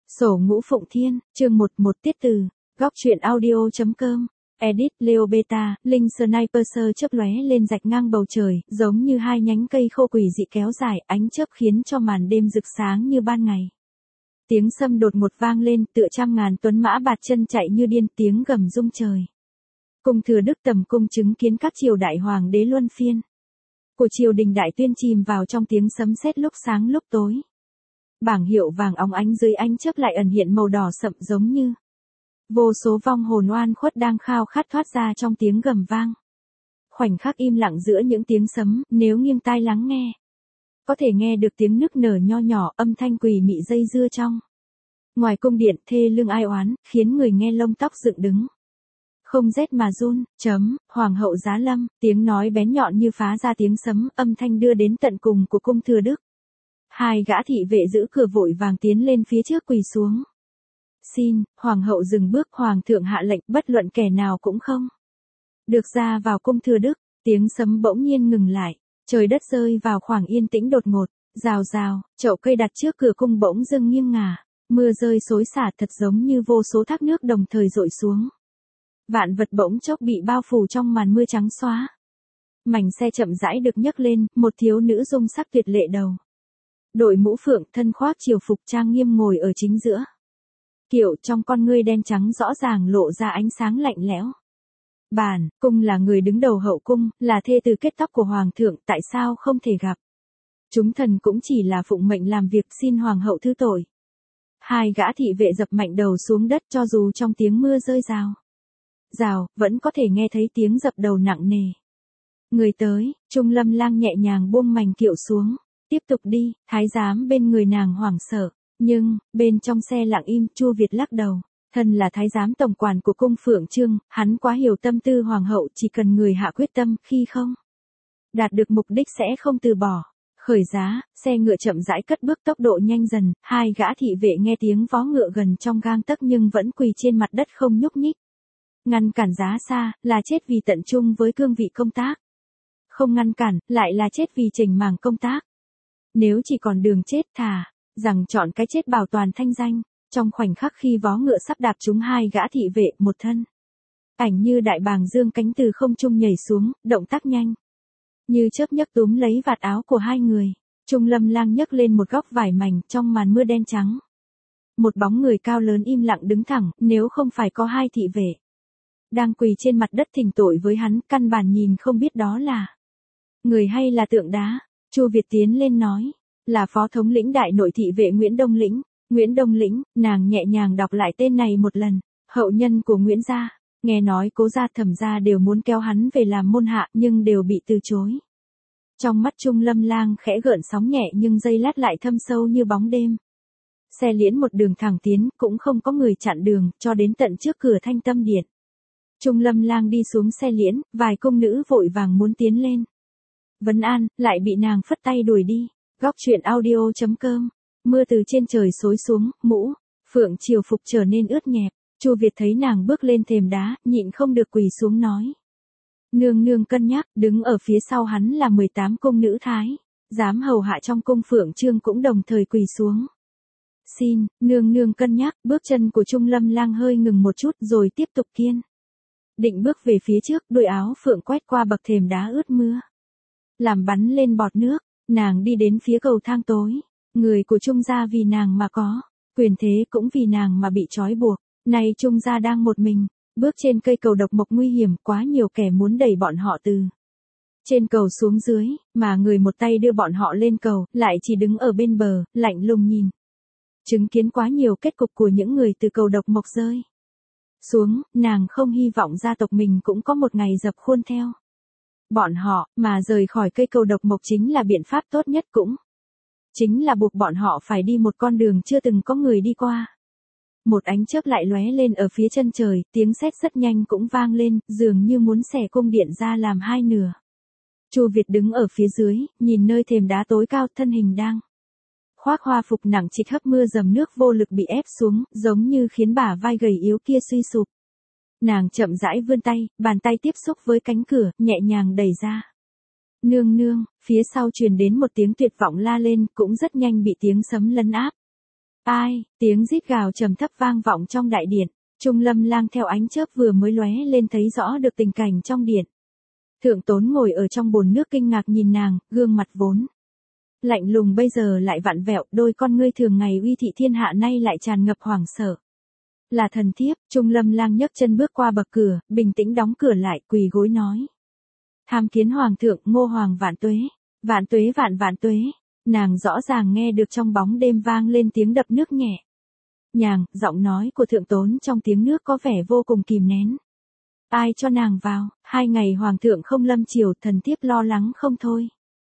Sổ ngũ Phụng Thiên, chương 11 tiết từ, góc truyện audio.com, edit Leo Beta, Linh Sniper chớp lóe lên rạch ngang bầu trời, giống như hai nhánh cây khô quỷ dị kéo dài, ánh chớp khiến cho màn đêm rực sáng như ban ngày. Tiếng sâm đột ngột vang lên, tựa trăm ngàn tuấn mã bạt chân chạy như điên, tiếng gầm rung trời. Cung Thừa Đức tầm cung chứng kiến các triều đại hoàng đế luân phiên của triều đình Đại Tuyên chìm vào trong tiếng sấm sét lúc sáng lúc tối. Bảng hiệu vàng óng ánh dưới ánh chớp lại ẩn hiện màu đỏ sậm, giống như vô số vong hồn oan khuất đang khao khát thoát ra trong tiếng gầm vang. Khoảnh khắc im lặng giữa những tiếng sấm, nếu nghiêng tai lắng nghe, có thể nghe được tiếng nức nở nho nhỏ, âm thanh quỷ mị dây dưa trong ngoài cung điện, thê lương ai oán, khiến người nghe lông tóc dựng đứng. Không rét mà run, hoàng hậu giá lâm, tiếng nói bén nhọn như phá ra tiếng sấm, âm thanh đưa đến tận cùng của cung Thừa Đức. Hai gã thị vệ giữ cửa vội vàng tiến lên phía trước quỳ xuống. Xin, hoàng hậu dừng bước, hoàng thượng hạ lệnh, bất luận kẻ nào cũng không được ra vào cung Thừa Đức. Tiếng sấm bỗng nhiên ngừng lại, trời đất rơi vào khoảng yên tĩnh đột ngột, rào rào, chậu cây đặt trước cửa cung bỗng dưng nghiêng ngả, mưa rơi xối xả thật giống như vô số thác nước đồng thời dội xuống. Vạn vật bỗng chốc bị bao phủ trong màn mưa trắng xóa. Mảnh xe chậm rãi được nhấc lên, một thiếu nữ dung sắc tuyệt lệ đầu đội mũ phượng, thân khoác triều phục trang nghiêm ngồi ở chính giữa kiệu, trong con ngươi đen trắng rõ ràng lộ ra ánh sáng lạnh lẽo. Bản cung là người đứng đầu hậu cung, là thê từ kết tóc của hoàng thượng, tại sao không thể gặp? Chúng thần cũng chỉ là phụng mệnh làm việc, xin hoàng hậu thứ tội. Hai gã thị vệ dập mạnh đầu xuống đất, cho dù trong tiếng mưa rơi rào, vẫn có thể nghe thấy tiếng dập đầu nặng nề. Người tới, Trung Lâm Lang nhẹ nhàng buông mành kiệu xuống. Tiếp tục đi, thái giám bên người nàng hoảng sợ, nhưng, bên trong xe lặng im. Chu Việt lắc đầu, thân là thái giám tổng quản của cung Phượng Trương, hắn quá hiểu tâm tư hoàng hậu, chỉ cần người hạ quyết tâm, khi không đạt được mục đích sẽ không từ bỏ. Khởi giá, xe ngựa chậm rãi cất bước, tốc độ nhanh dần, hai gã thị vệ nghe tiếng vó ngựa gần trong gang tấc nhưng vẫn quỳ trên mặt đất không nhúc nhích. Ngăn cản giá xa, là chết vì tận trung với cương vị công tác. Không ngăn cản, lại là chết vì chỉnh mảng công tác. Nếu chỉ còn đường chết, thà rằng chọn cái chết bảo toàn thanh danh. Trong khoảnh khắc khi vó ngựa sắp đạp trúng hai gã thị vệ, một thân ảnh như đại bàng dương cánh từ không trung nhảy xuống, động tác nhanh như chớp nhấc túm lấy vạt áo của hai người. Trung Lâm Lang nhấc lên một góc vải mảnh, trong màn mưa đen trắng một bóng người cao lớn im lặng đứng thẳng, nếu không phải có hai thị vệ đang quỳ trên mặt đất thỉnh tội với hắn, căn bản nhìn không biết đó là người hay là tượng đá. Chu Việt tiến lên nói, là phó thống lĩnh đại nội thị vệ Nguyễn Đông Lĩnh. Nguyễn Đông Lĩnh, nàng nhẹ nhàng đọc lại tên này một lần. Hậu nhân của Nguyễn gia, nghe nói Cố gia, Thẩm gia đều muốn kéo hắn về làm môn hạ, nhưng đều bị từ chối. Trong mắt Trung Lâm Lang khẽ gợn sóng nhẹ nhưng giây lát lại thâm sâu như bóng đêm. Xe liễn một đường thẳng tiến, cũng không có người chặn đường, cho đến tận trước cửa Thanh Tâm Điện. Trung Lâm Lang đi xuống xe liễn, vài cung nữ vội vàng muốn tiến lên vấn an, lại bị nàng phất tay đuổi đi. Góc truyện audio.com. Mưa từ trên trời xối xuống, mũ phượng triều phục trở nên ướt nhẹp. Chu Việt thấy nàng bước lên thềm đá, nhịn không được quỳ xuống nói: Nương nương cân nhắc. Đứng ở phía sau hắn là 18 cung nữ thái dám hầu hạ trong cung Phượng Trương cũng đồng thời quỳ xuống. Xin, nương nương cân nhắc. Bước chân của Trung Lâm Lang hơi ngừng một chút rồi tiếp tục kiên định bước về phía trước, đôi áo phượng quét qua bậc thềm đá ướt mưa, làm bắn lên bọt nước. Nàng đi đến phía cầu thang tối. Người của Trung gia vì nàng mà có quyền thế, cũng vì nàng mà bị trói buộc. Nay Trung gia đang một mình bước trên cây cầu độc mộc nguy hiểm, quá nhiều kẻ muốn đẩy bọn họ từ trên cầu xuống dưới, mà người một tay đưa bọn họ lên cầu, lại chỉ đứng ở bên bờ, lạnh lùng nhìn. Chứng kiến quá nhiều kết cục của những người từ cầu độc mộc rơi xuống, nàng không hy vọng gia tộc mình cũng có một ngày dập khuôn theo bọn họ, mà rời khỏi cây cầu độc mộc chính là biện pháp tốt nhất, cũng chính là buộc bọn họ phải đi một con đường chưa từng có người đi qua. Một ánh chớp lại lóe lên ở phía chân trời, tiếng sét rất nhanh cũng vang lên, dường như muốn xẻ cung điện ra làm hai nửa. Chu Việt đứng ở phía dưới, nhìn nơi thềm đá tối cao, thân hình đang khoác hoa phục nặng trịch hấp mưa dầm nước vô lực bị ép xuống, giống như khiến bả vai gầy yếu kia suy sụp. Nàng chậm rãi vươn tay, bàn tay tiếp xúc với cánh cửa, nhẹ nhàng đẩy ra. Nương nương, phía sau truyền đến một tiếng tuyệt vọng la lên, cũng rất nhanh bị tiếng sấm lấn áp. Ai, tiếng rít gào trầm thấp vang vọng trong đại điện. Trung Lâm Lang theo ánh chớp vừa mới lóe lên thấy rõ được tình cảnh trong điện. Thượng Tốn ngồi ở trong bồn nước kinh ngạc nhìn nàng, gương mặt vốn lạnh lùng bây giờ lại vặn vẹo, đôi con ngươi thường ngày uy thị thiên hạ nay lại tràn ngập hoảng sợ. Là thần thiếp, Trung Lâm Lang nhấc chân bước qua bậc cửa, bình tĩnh đóng cửa lại, quỳ gối nói. Tham kiến hoàng thượng, Ngô hoàng vạn tuế, vạn tuế. Nàng rõ ràng nghe được trong bóng đêm vang lên tiếng đập nước nhẹ. Nhàng, giọng nói của Thượng Tốn trong tiếng nước có vẻ vô cùng kìm nén. Ai cho nàng vào, 2 ngày hoàng thượng không lâm triều, thần thiếp lo lắng không thôi.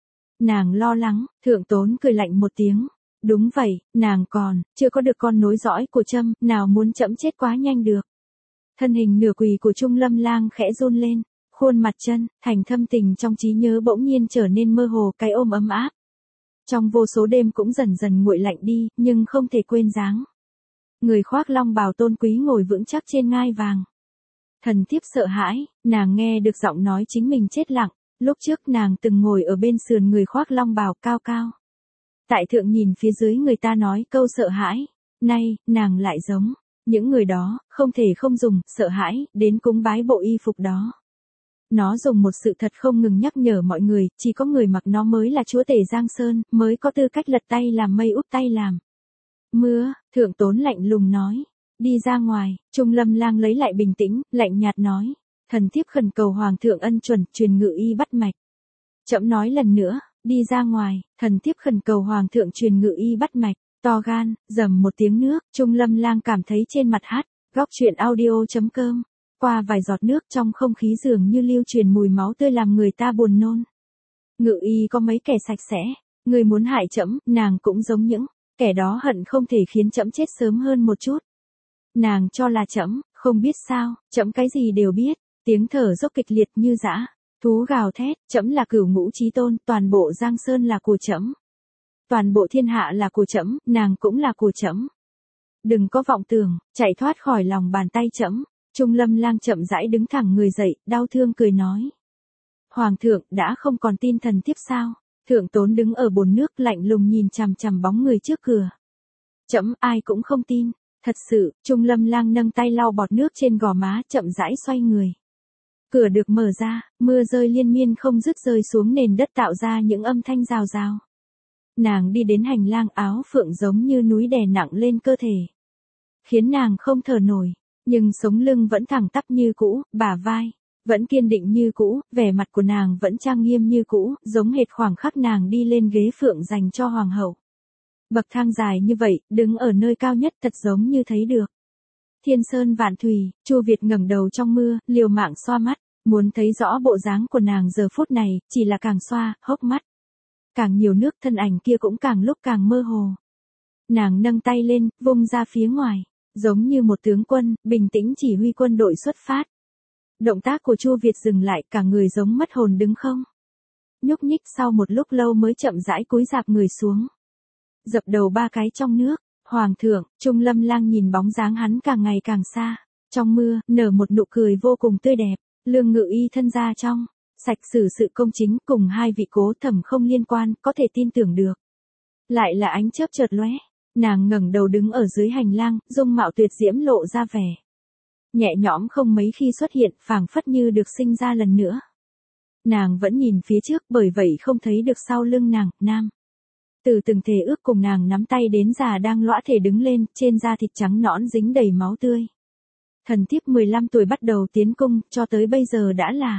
Nàng lo lắng, Thượng Tốn cười lạnh một tiếng. Đúng vậy, nàng chưa có được con nối dõi của trẫm, nào muốn trẫm chết quá nhanh được. Thân hình nửa quỳ của Trung Lâm Lang khẽ run lên, khuôn mặt chân thành thâm tình trong trí nhớ bỗng nhiên trở nên mơ hồ, cái ôm ấm áp. Trong vô số đêm cũng dần dần nguội lạnh đi, nhưng không thể quên dáng người khoác long bào tôn quý ngồi vững chắc trên ngai vàng. Thần thiếp sợ hãi, nàng nghe được giọng nói chính mình chết lặng, lúc trước nàng từng ngồi ở bên sườn người khoác long bào cao cao. Tại thượng nhìn phía dưới người ta nói câu sợ hãi, nay, nàng lại giống những người đó, không thể không dùng sợ hãi đến cúng bái bộ y phục đó. Nó dùng một sự thật không ngừng nhắc nhở mọi người, chỉ có người mặc nó mới là chúa tể Giang Sơn, mới có tư cách lật tay làm mây úp tay làm mưa. Thượng Tốn lạnh lùng nói, đi ra ngoài. Trung Lâm Lang lấy lại bình tĩnh, lạnh nhạt nói, thần thiếp khẩn cầu hoàng thượng ân chuẩn, truyền ngự y bắt mạch. Trẫm nói lần nữa, đi ra ngoài. Thần thiếp khẩn cầu hoàng thượng truyền ngự y bắt mạch. To gan, rầm một tiếng nước, Trung Lâm Lang cảm thấy trên mặt hắt. Góc truyện audio.com. Qua vài giọt nước trong không khí dường như lưu truyền mùi máu tươi làm người ta buồn nôn. Ngự y có mấy kẻ sạch sẽ, người muốn hại trẫm, nàng cũng giống những kẻ đó, hận không thể khiến trẫm chết sớm hơn một chút. Nàng cho là trẫm không biết sao, trẫm cái gì đều biết. Tiếng thở dốc kịch liệt như dã thú gào thét, trẫm là cửu ngũ chí tôn, toàn bộ Giang Sơn là của trẫm. Toàn bộ thiên hạ là của trẫm, nàng cũng là của trẫm. Đừng có vọng tưởng chạy thoát khỏi lòng bàn tay trẫm. Trung Lâm Lang chậm rãi đứng thẳng người dậy, đau thương cười nói. Hoàng thượng đã không còn tin thần thiếp sao? Thượng Tốn đứng ở bồn nước lạnh lùng nhìn chằm chằm bóng người trước cửa. Trẫm ai cũng không tin. Thật sự, Trung Lâm Lang nâng tay lau bọt nước trên gò má, chậm rãi xoay người. Cửa được mở ra, mưa rơi liên miên không dứt rơi xuống nền đất tạo ra những âm thanh rào rào. Nàng đi đến hành lang, áo phượng giống như núi đè nặng lên cơ thể, khiến nàng không thở nổi. Nhưng sống lưng vẫn thẳng tắp như cũ, bả vai vẫn kiên định như cũ, vẻ mặt của nàng vẫn trang nghiêm như cũ, giống hệt khoảng khắc nàng đi lên ghế phượng dành cho hoàng hậu. Bậc thang dài như vậy, đứng ở nơi cao nhất thật giống như thấy được thiên sơn vạn thủy. Chu Việt ngẩng đầu trong mưa, liều mạng xoa mắt, muốn thấy rõ bộ dáng của nàng giờ phút này, chỉ là càng xoa, hốc mắt càng nhiều nước, thân ảnh kia cũng càng lúc càng mơ hồ. Nàng nâng tay lên, vung ra phía ngoài, giống như một tướng quân, bình tĩnh chỉ huy quân đội xuất phát. Động tác của Chu Việt dừng lại, cả người giống mất hồn đứng không nhúc nhích, sau một lúc lâu mới chậm rãi cúi rạp người xuống, dập đầu 3 cái trong nước. Hoàng thượng. Trung Lâm Lang nhìn bóng dáng hắn càng ngày càng xa, trong mưa, nở một nụ cười vô cùng tươi đẹp. Lương ngự y thân gia trong sạch, xử sự công chính, cùng 2 vị cố thẩm không liên quan, có thể tin tưởng được. Lại là ánh chớp chợt lóe. Nàng ngẩng đầu đứng ở dưới hành lang, dung mạo tuyệt diễm lộ ra vẻ nhẹ nhõm không mấy khi xuất hiện, phảng phất như được sinh ra lần nữa. Nàng vẫn nhìn phía trước, bởi vậy không thấy được sau lưng nàng. Nam từ từng thề ước cùng nàng nắm tay đến già đang lõa thể đứng lên, trên da thịt trắng nõn dính đầy máu tươi. Thần thiếp 15 tuổi bắt đầu tiến cung, cho tới bây giờ đã là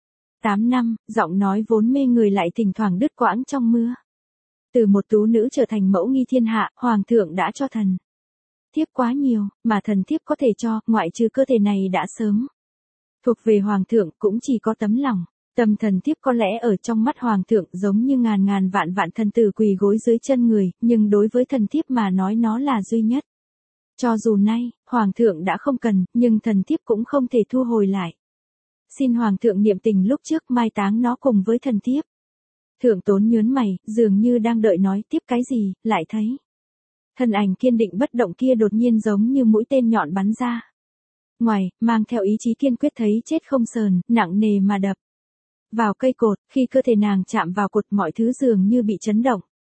8 năm. Giọng nói vốn mê người lại thỉnh thoảng đứt quãng trong mưa. Từ một tú nữ trở thành mẫu nghi thiên hạ, hoàng thượng đã cho thần thiếp quá nhiều, mà thần thiếp có thể cho, ngoại trừ cơ thể này đã sớm thuộc về hoàng thượng, cũng chỉ có tấm lòng. Tâm thần thiếp có lẽ ở trong mắt hoàng thượng giống như ngàn ngàn vạn vạn thần tử quỳ gối dưới chân người, nhưng đối với thần thiếp mà nói nó là duy nhất. Cho dù nay, hoàng thượng đã không cần, nhưng thần thiếp cũng không thể thu hồi lại. Xin hoàng thượng niệm tình lúc trước mai táng nó cùng với thần thiếp. Thượng Tốn nhớn mày, dường như đang đợi nói tiếp cái gì, lại thấy thân ảnh kiên định bất động kia đột nhiên giống như mũi tên nhọn bắn ra ngoài, mang theo ý chí kiên quyết thấy chết không sờn, nặng nề mà đập vào cây cột. Khi cơ thể nàng chạm vào cột, mọi thứ dường như bị chấn động.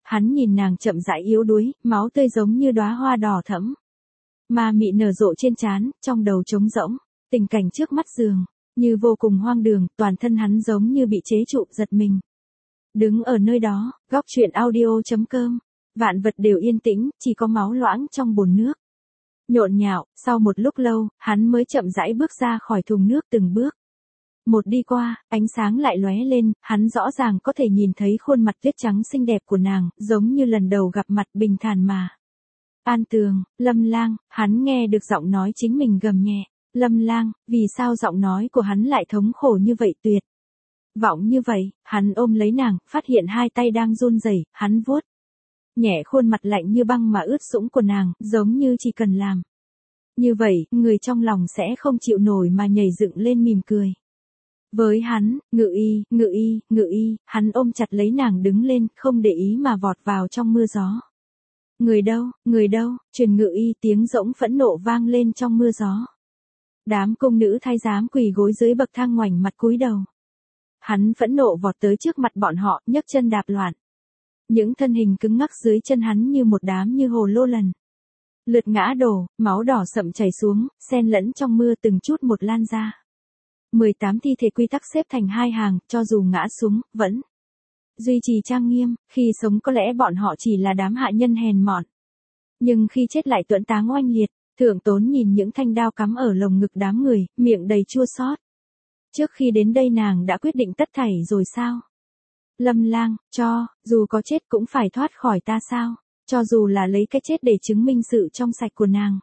Hắn nhìn nàng chậm rãi yếu đuối, máu tươi giống như đóa hoa đỏ thẫm. Ma mị nở rộ trên trán, trong đầu trống rỗng, tình cảnh trước mắt giường, như vô cùng hoang đường, toàn thân hắn giống như bị chế trụ, giật mình. Đứng ở nơi đó, góc chuyện audio.com, vạn vật đều yên tĩnh, chỉ có máu loãng trong bồn nước. Nhộn nhạo, sau một lúc lâu, hắn mới chậm rãi bước ra khỏi thùng nước từng bước. Một đi qua, ánh sáng lại lóe lên, hắn rõ ràng có thể nhìn thấy khuôn mặt tuyết trắng xinh đẹp của nàng, giống như lần đầu gặp mặt bình thản mà. An Tường, Lâm Lang, hắn nghe được giọng nói chính mình gầm nhẹ. Lâm Lang, vì sao giọng nói của hắn lại thống khổ như vậy, tuyệt vọng như vậy? Hắn ôm lấy nàng, phát hiện hai tay đang run rẩy, hắn vuốt nhẹ khuôn mặt lạnh như băng mà ướt sũng của nàng, giống như chỉ cần làm như vậy, người trong lòng sẽ không chịu nổi mà nhảy dựng lên mỉm cười. Với hắn, ngự y, hắn ôm chặt lấy nàng đứng lên, không để ý mà vọt vào trong mưa gió. Người đâu, truyền ngự y, tiếng rỗng phẫn nộ vang lên trong mưa gió. Đám cung nữ thái giám quỳ gối dưới bậc thang ngoảnh mặt cúi đầu. Hắn phẫn nộ vọt tới trước mặt bọn họ, nhấc chân đạp loạn. Những thân hình cứng ngắc dưới chân hắn như một đám như hồ lô lần lượt ngã đổ, máu đỏ sậm chảy xuống, xen lẫn trong mưa từng chút một lan ra. 18 thi thể quy tắc xếp thành hai hàng, cho dù ngã xuống, vẫn duy trì trang nghiêm, khi sống có lẽ bọn họ chỉ là đám hạ nhân hèn mọn. Nhưng khi chết lại tuẫn táng oanh liệt, Thượng Tốn nhìn những thanh đao cắm ở lồng ngực đám người, miệng đầy chua xót. Trước khi đến đây nàng đã quyết định tất thảy rồi sao? Lâm Lang, dù có chết cũng phải thoát khỏi ta sao? Cho dù là lấy cái chết để chứng minh sự trong sạch của nàng.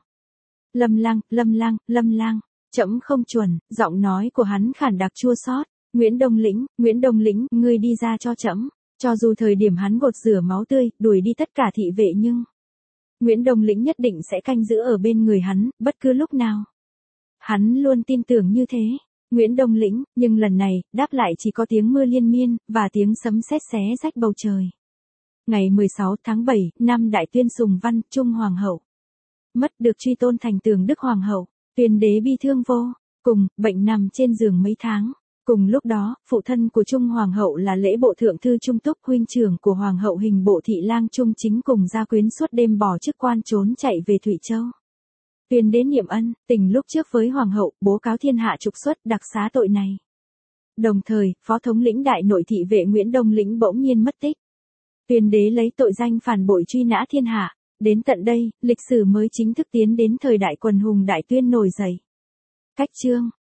Lâm Lang, trẫm không chuẩn, giọng nói của hắn khản đặc chua xót. Nguyễn Đông Lĩnh, ngươi đi ra cho trẫm. Cho dù thời điểm hắn gột rửa máu tươi, đuổi đi tất cả thị vệ nhưng Nguyễn Đông Lĩnh nhất định sẽ canh giữ ở bên người hắn, bất cứ lúc nào. Hắn luôn tin tưởng như thế. Nguyễn Đông Lĩnh, nhưng lần này, đáp lại chỉ có tiếng mưa liên miên, và tiếng sấm sét xé rách bầu trời. Ngày 16 tháng 7, năm Đại Tuyên Sùng Văn, Trung Hoàng hậu mất được truy tôn thành Tường Đức Hoàng hậu, Tuyên đế bi thương vô cùng, bệnh nằm trên giường mấy tháng. Cùng lúc đó, phụ thân của Trung Hoàng hậu là Lễ Bộ Thượng thư Trung Túc, huynh trưởng của Hoàng hậu Hình Bộ Thị lang Trung Chính cùng gia quyến suốt đêm bỏ chức quan trốn chạy về Thụy Châu. Tuyên đế niệm ân, tình lúc trước với Hoàng hậu, bố cáo thiên hạ trục xuất đặc xá tội này. Đồng thời, phó thống lĩnh đại nội thị vệ Nguyễn Đông Lĩnh bỗng nhiên mất tích. Tuyên đế lấy tội danh phản bội truy nã thiên hạ. Đến tận đây, lịch sử mới chính thức tiến đến thời đại quần hùng Đại Tuyên nổi dậy. Cách chương